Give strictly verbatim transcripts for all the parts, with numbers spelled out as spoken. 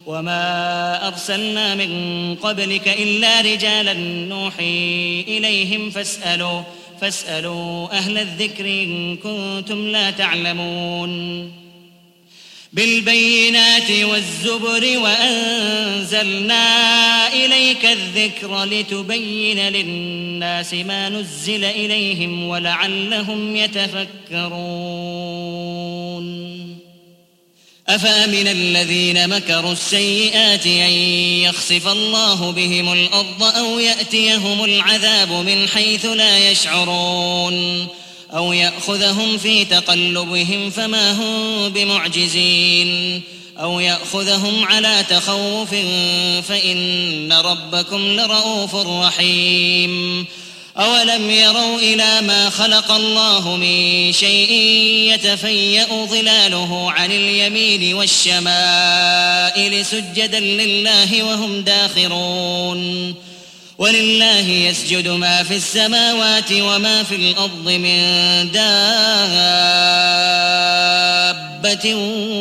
وما أرسلنا من قبلك إلا رجالا نوحي إليهم فاسألوا فاسألوا أهل الذكر إن كنتم لا تعلمون بالبينات والزبر وأنزلنا إليك الذكر لتبين للناس ما نزل إليهم ولعلهم يتفكرون أفأمن الذين مكروا السيئات أن يخسف الله بهم الأرض أو يأتيهم العذاب من حيث لا يشعرون أو يأخذهم في تقلبهم فما هم بمعجزين أو يأخذهم على تخوف فإن ربكم لرؤوف رحيم أولم يروا إلى ما خلق الله من شيء يتفيأ ظلاله عن اليمين والشمائل سجدا لله وهم داخرون ولله يسجد ما في السماوات وما في الأرض من دابة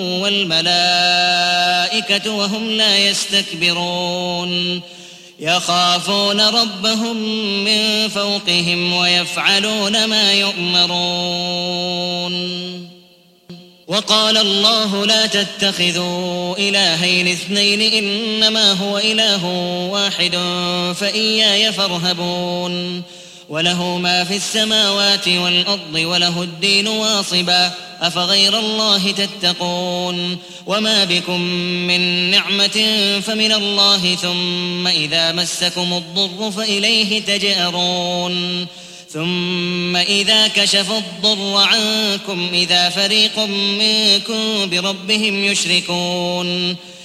والملائكة وهم لا يستكبرون يخافون ربهم من فوقهم ويفعلون ما يؤمرون وقال الله لا تتخذوا إلهين اثنين إنما هو إله واحد فإياي فارهبون وله ما في السماوات والأرض وله الدين واصبا أفغير الله تتقون وما بكم من نعمة فمن الله ثم إذا مسكم الضر فإليه تجأرون ثم إذا كشف الضر عنكم إذا فريق منكم بربهم يشركون